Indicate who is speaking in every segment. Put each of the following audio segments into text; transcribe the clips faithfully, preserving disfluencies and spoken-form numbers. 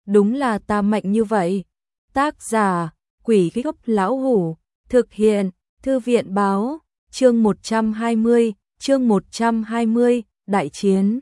Speaker 1: đúng là ta mạnh như vậy. Tác giả, Quỷ Gốc Lão Hủ, thực hiện, Thư viện Báo, chương một trăm hai mươi, chương một trăm hai mươi, Đại Chiến.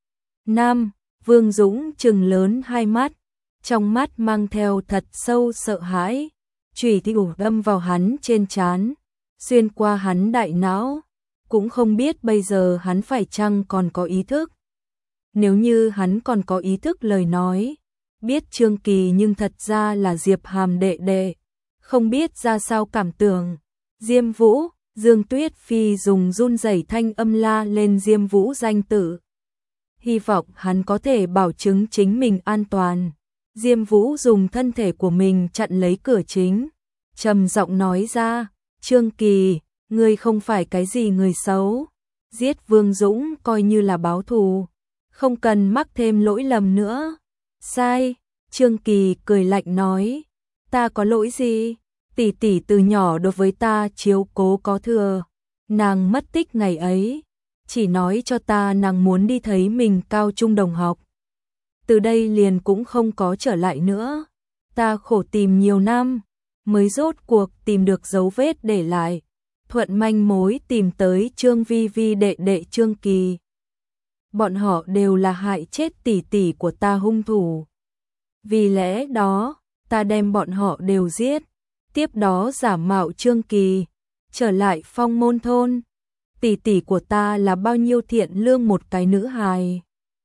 Speaker 1: Nam, Vương Dũng trừng lớn hai mắt, trong mắt mang theo thật sâu sợ hãi, chùy thủ đâm vào hắn trên trán, xuyên qua hắn đại não, cũng không biết bây giờ hắn phải chăng còn có ý thức. Nếu như hắn còn có ý thức lời nói, biết Trương Kỳ nhưng thật ra là Diệp Hàm đệ đệ, không biết ra sao cảm tưởng. Diêm Vũ, Dương Tuyết Phi dùng run rẩy thanh âm la lên Diêm Vũ danh tự. Hy vọng hắn có thể bảo chứng chính mình an toàn. Diêm Vũ dùng thân thể của mình chặn lấy cửa chính, trầm giọng nói ra, Trương Kỳ, ngươi không phải cái gì người xấu, giết Vương Dũng coi như là báo thù, không cần mắc thêm lỗi lầm nữa. Sai, Trương Kỳ cười lạnh nói, ta có lỗi gì? Tỷ tỷ từ nhỏ đối với ta chiếu cố có thừa, nàng mất tích ngày ấy, chỉ nói cho ta nàng muốn đi thấy mình cao trung đồng học. Từ đây liền cũng không có trở lại nữa. Ta khổ tìm nhiều năm, mới rốt cuộc tìm được dấu vết để lại, thuận manh mối tìm tới Trương Vi Vi đệ đệ Trương Kỳ. Bọn họ đều là hại chết tỷ tỷ của ta hung thủ. Vì lẽ đó, ta đem bọn họ đều giết, tiếp đó giả mạo Trương Kỳ, trở lại Phong Môn thôn. Tỷ tỷ của ta là bao nhiêu thiện lương một cái nữ hài.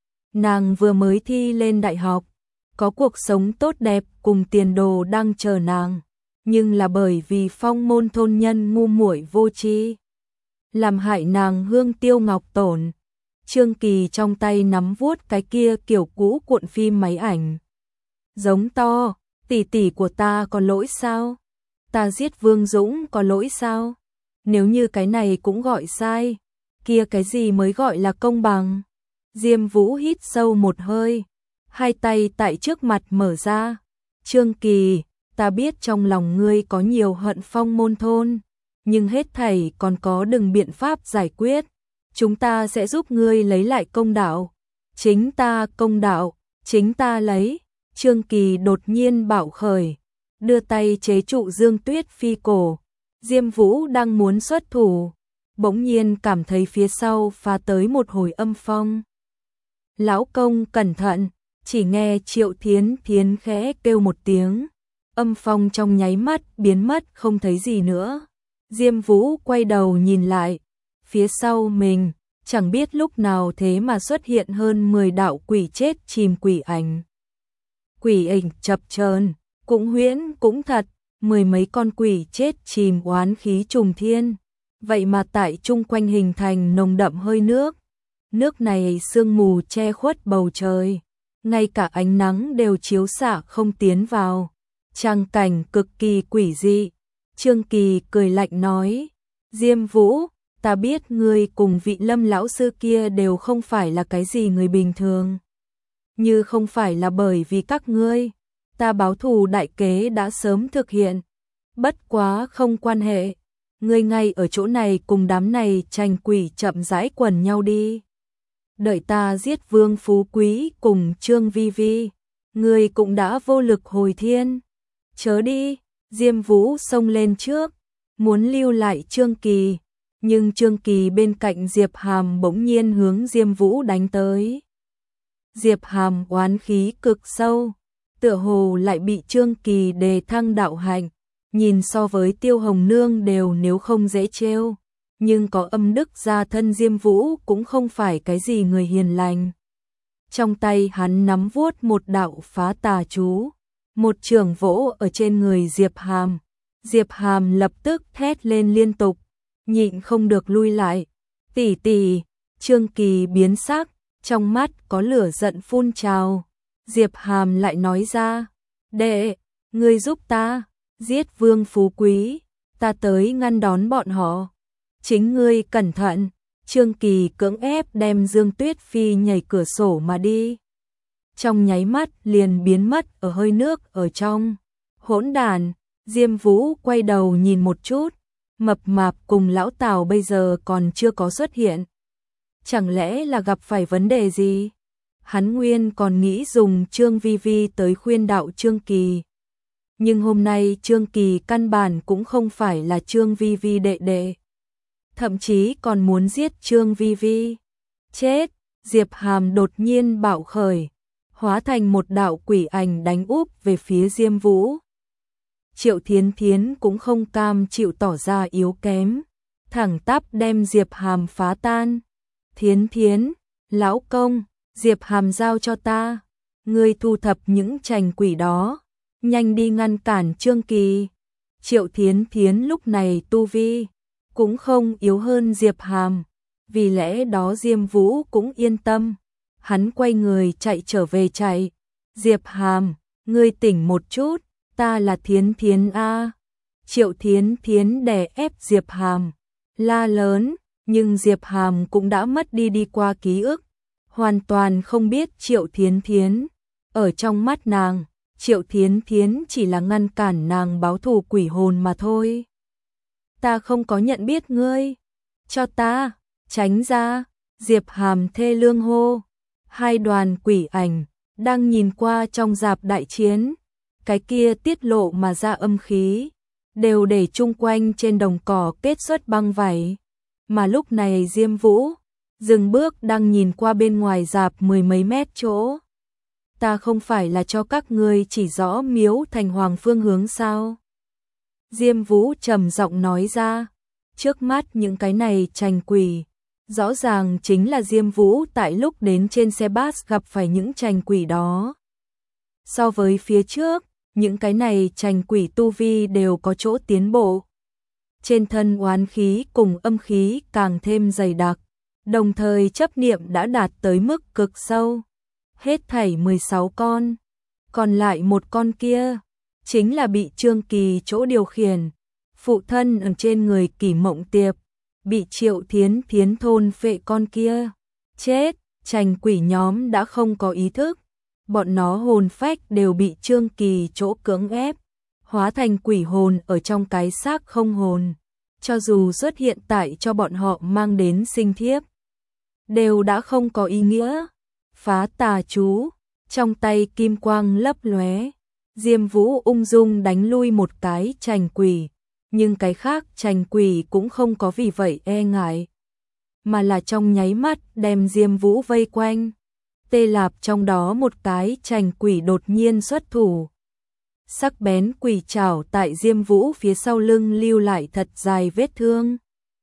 Speaker 1: Nàng vừa mới thi lên đại học, có cuộc sống tốt đẹp cùng tiền đồ đang chờ nàng, nhưng là bởi vì Phong Môn thôn nhân ngu muội vô tri, làm hại nàng hương tiêu ngọc tổn. Trương Kỳ trong tay nắm vuốt cái kia kiểu cũ cuộn phim máy ảnh, giống to, tỷ tỷ của ta có lỗi sao? Ta giết Vương Dũng có lỗi sao? Nếu như cái này cũng gọi sai, kia cái gì mới gọi là công bằng? Diêm Vũ hít sâu một hơi, hai tay tại trước mặt mở ra. Trương Kỳ, ta biết trong lòng ngươi có nhiều hận Phong Môn thôn, nhưng hết thảy còn có đừng biện pháp giải quyết. Chúng ta sẽ giúp ngươi lấy lại công đạo. Chính ta công đạo, chính ta lấy. Trương Kỳ đột nhiên bạo khởi, đưa tay chế trụ Dương Tuyết Phi cổ. Diêm Vũ đang muốn xuất thủ, bỗng nhiên cảm thấy phía sau phá tới một hồi âm phong. Lão công cẩn thận, chỉ nghe Triệu Thiến Thiến khẽ kêu một tiếng, âm phong trong nháy mắt biến mất không thấy gì nữa. Diêm Vũ quay đầu nhìn lại, phía sau mình, chẳng biết lúc nào thế mà xuất hiện hơn mười đạo quỷ chết chìm quỷ ảnh. Quỷ ảnh chập chờn, cũng huyễn cũng thật, mười mấy con quỷ chết chìm oán khí trùng thiên, vậy mà tại chung quanh hình thành nồng đậm hơi nước. Nước này sương mù che khuất bầu trời, ngay cả ánh nắng đều chiếu xạ không tiến vào, tràng cảnh cực kỳ quỷ dị. Trương Kỳ cười lạnh nói, Diêm Vũ, ta biết ngươi cùng vị Lâm lão sư kia đều không phải là cái gì người bình thường. Như không phải là bởi vì các ngươi, ta báo thù đại kế đã sớm thực hiện. Bất quá không quan hệ, ngươi ngay ở chỗ này cùng đám này tranh quỷ chậm rãi quần nhau đi. Đợi ta giết Vương Phú Quý cùng Trương Vi Vi, ngươi cũng đã vô lực hồi thiên. Chớ đi, Diêm Vũ xông lên trước, muốn lưu lại Trương Kỳ, nhưng Trương Kỳ bên cạnh Diệp Hàm bỗng nhiên hướng Diêm Vũ đánh tới. Diệp Hàm oán khí cực sâu, tựa hồ lại bị Trương Kỳ đề thăng đạo hạnh, nhìn so với Tiêu Hồng Nương đều nếu không dễ trêu, nhưng có âm đức gia thân Diêm Vũ cũng không phải cái gì người hiền lành. Trong tay hắn nắm vuốt một đạo phá tà chú, một trường vỗ ở trên người Diệp Hàm. Diệp Hàm lập tức thét lên liên tục, nhịn không được lui lại. Tỷ tỷ, Trương Kỳ biến sắc, trong mắt có lửa giận phun trào. Diệp Hàm lại nói ra, đệ, ngươi giúp ta, giết Vương Phú Quý, ta tới ngăn đón bọn họ. Chính ngươi cẩn thận. Trương Kỳ cưỡng ép đem Dương Tuyết Phi nhảy cửa sổ mà đi. Trong nháy mắt liền biến mất ở hơi nước ở trong. Hỗn đàn, Diêm Vũ quay đầu nhìn một chút, mập mạp cùng lão Tào bây giờ còn chưa có xuất hiện. Chẳng lẽ là gặp phải vấn đề gì? hắn nguyên còn nghĩ dùng Trương Vi Vi tới khuyên đạo Trương Kỳ. Nhưng hôm nay Trương Kỳ căn bản cũng không phải là Trương Vi Vi đệ đệ. Thậm chí còn muốn giết Trương Vi Vi. Chết! Diệp Hàm đột nhiên bạo khởi, hóa thành một đạo quỷ ảnh đánh úp về phía Diêm Vũ. Triệu Thiến Thiến cũng không cam chịu tỏ ra yếu kém, thẳng tắp đem Diệp Hàm phá tan. Thiến Thiến, lão công, Diệp Hàm giao cho ta, ngươi thu thập những trành quỷ đó, nhanh đi ngăn cản Trương Kỳ. Triệu Thiến Thiến lúc này tu vi cũng không yếu hơn Diệp Hàm, vì lẽ đó Diêm Vũ cũng yên tâm. Hắn quay người chạy trở về chạy. Diệp Hàm, ngươi tỉnh một chút, ta là Thiến Thiến a. Triệu Thiến Thiến đè ép Diệp Hàm, la lớn, nhưng Diệp Hàm cũng đã mất đi đi qua ký ức, hoàn toàn không biết Triệu Thiến Thiến. Ở trong mắt nàng, Triệu Thiến Thiến chỉ là ngăn cản nàng báo thù quỷ hồn mà thôi. Ta không có nhận biết ngươi, cho ta, tránh ra, Diệp Hàm thê lương hô. Hai đoàn quỷ ảnh đang nhìn qua trong rạp đại chiến, cái kia tiết lộ mà ra âm khí, đều để chung quanh trên đồng cỏ kết xuất băng vảy. Mà lúc này Diêm Vũ dừng bước đang nhìn qua bên ngoài rạp mười mấy mét chỗ. Ta không phải là cho các ngươi chỉ rõ miếu thành hoàng phương hướng sao? Diêm Vũ trầm giọng nói ra, trước mắt những cái này trành quỷ, rõ ràng chính là Diêm Vũ tại lúc đến trên xe bus gặp phải những trành quỷ đó. So với phía trước, những cái này trành quỷ tu vi đều có chỗ tiến bộ. Trên thân oán khí cùng âm khí càng thêm dày đặc, đồng thời chấp niệm đã đạt tới mức cực sâu. Hết thảy mười sáu con, còn lại một con kia chính là bị Trương Kỳ chỗ điều khiển, phụ thân ở trên người Kỷ Mộng Tiệp, bị Triệu Thiến Thiến thôn phệ con kia. Chết, trành quỷ nhóm đã không có ý thức, bọn nó hồn phách đều bị Trương Kỳ chỗ cưỡng ép, hóa thành quỷ hồn ở trong cái xác không hồn. Cho dù xuất hiện tại cho bọn họ mang đến sinh thiếp, đều đã không có ý nghĩa. Phá tà chú, trong tay kim quang lấp lóe, Diêm Vũ ung dung đánh lui một cái trành quỷ, nhưng cái khác trành quỷ cũng không có vì vậy e ngại, mà là trong nháy mắt đem Diêm Vũ vây quanh. Tê Lạp trong đó một cái trành quỷ đột nhiên xuất thủ, sắc bén quỷ trảo tại Diêm Vũ phía sau lưng lưu lại thật dài vết thương.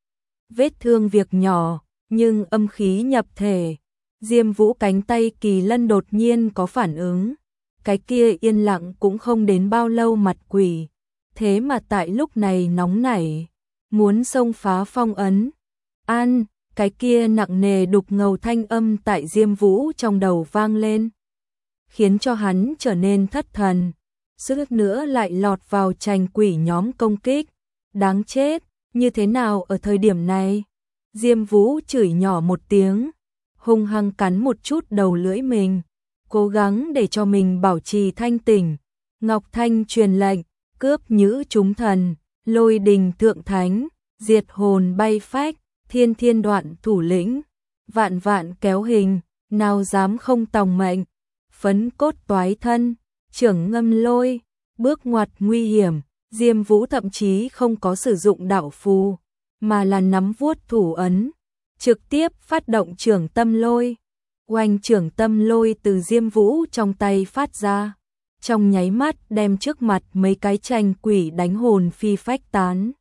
Speaker 1: Vết thương việc nhỏ, nhưng âm khí nhập thể. Diêm Vũ cánh tay kỳ lân đột nhiên có phản ứng, cái kia yên lặng cũng không đến bao lâu mặt quỷ, thế mà tại lúc này nóng nảy, muốn xông phá phong ấn. An, cái kia nặng nề đục ngầu thanh âm tại Diêm Vũ trong đầu vang lên, khiến cho hắn trở nên thất thần, suýt nữa lại lọt vào trành quỷ nhóm công kích. Đáng chết, như thế nào ở thời điểm này? Diêm Vũ chửi nhỏ một tiếng, hung hăng cắn một chút đầu lưỡi mình, cố gắng để cho mình bảo trì thanh tỉnh. Ngọc Thanh truyền lệnh, cướp nhữ chúng thần, lôi đình thượng thánh, diệt hồn bay phách, thiên thiên đoạn thủ lĩnh, vạn vạn kéo hình, nào dám không tòng mệnh, phấn cốt toái thân, trưởng ngâm lôi, bước ngoặt nguy hiểm. Diêm Vũ thậm chí không có sử dụng đạo phù, mà là nắm vuốt thủ ấn, trực tiếp phát động trưởng tâm lôi. Oanh trưởng tâm lôi từ Diêm Vũ trong tay phát ra, trong nháy mắt đem trước mặt mấy cái trành quỷ đánh hồn phi phách tán.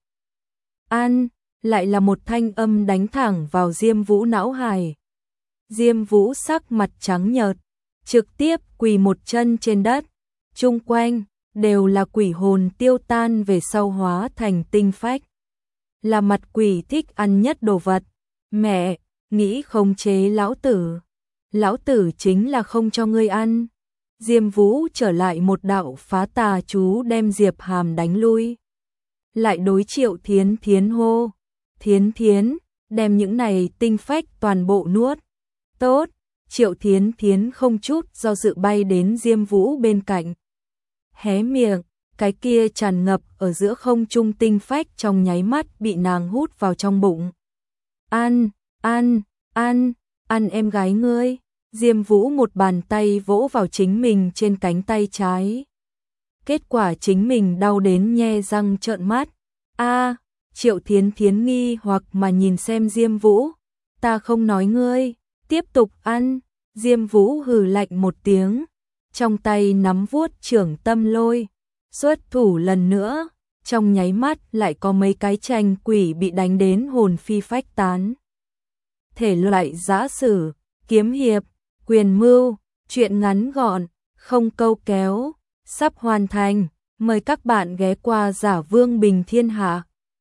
Speaker 1: An, lại là một thanh âm đánh thẳng vào Diêm Vũ não hài. Diêm Vũ sắc mặt trắng nhợt, trực tiếp quỳ một chân trên đất, chung quanh đều là quỷ hồn tiêu tan về sau hóa thành tinh phách. Là mặt quỷ thích ăn nhất đồ vật. Mẹ, nghĩ khống chế lão tử. Lão tử chính là không cho ngươi ăn. Diêm Vũ trở lại một đạo phá tà chú đem Diệp Hàm đánh lui. Lại đối Triệu Thiến Thiến hô. Thiến Thiến, đem những này tinh phách toàn bộ nuốt. Tốt, Triệu Thiến Thiến không chút do dự bay đến Diêm Vũ bên cạnh. Hé miệng, cái kia tràn ngập ở giữa không trung tinh phách trong nháy mắt bị nàng hút vào trong bụng. Ăn, ăn, ăn, ăn em gái ngươi. Diêm Vũ một bàn tay vỗ vào chính mình trên cánh tay trái. Kết quả chính mình đau đến nhe răng trợn mắt. A, Triệu Thiến Thiến nghi hoặc mà nhìn xem Diêm Vũ. Ta không nói ngươi, tiếp tục ăn. Diêm Vũ hừ lạnh một tiếng, trong tay nắm vuốt trưởng tâm lôi, xuất thủ lần nữa, trong nháy mắt lại có mấy cái tranh quỷ bị đánh đến hồn phi phách tán. Thể loại giã sử, kiếm hiệp, quyền mưu, truyện ngắn gọn, không câu kéo, sắp hoàn thành, mời các bạn ghé qua Giả Vương Bình Thiên Hạ.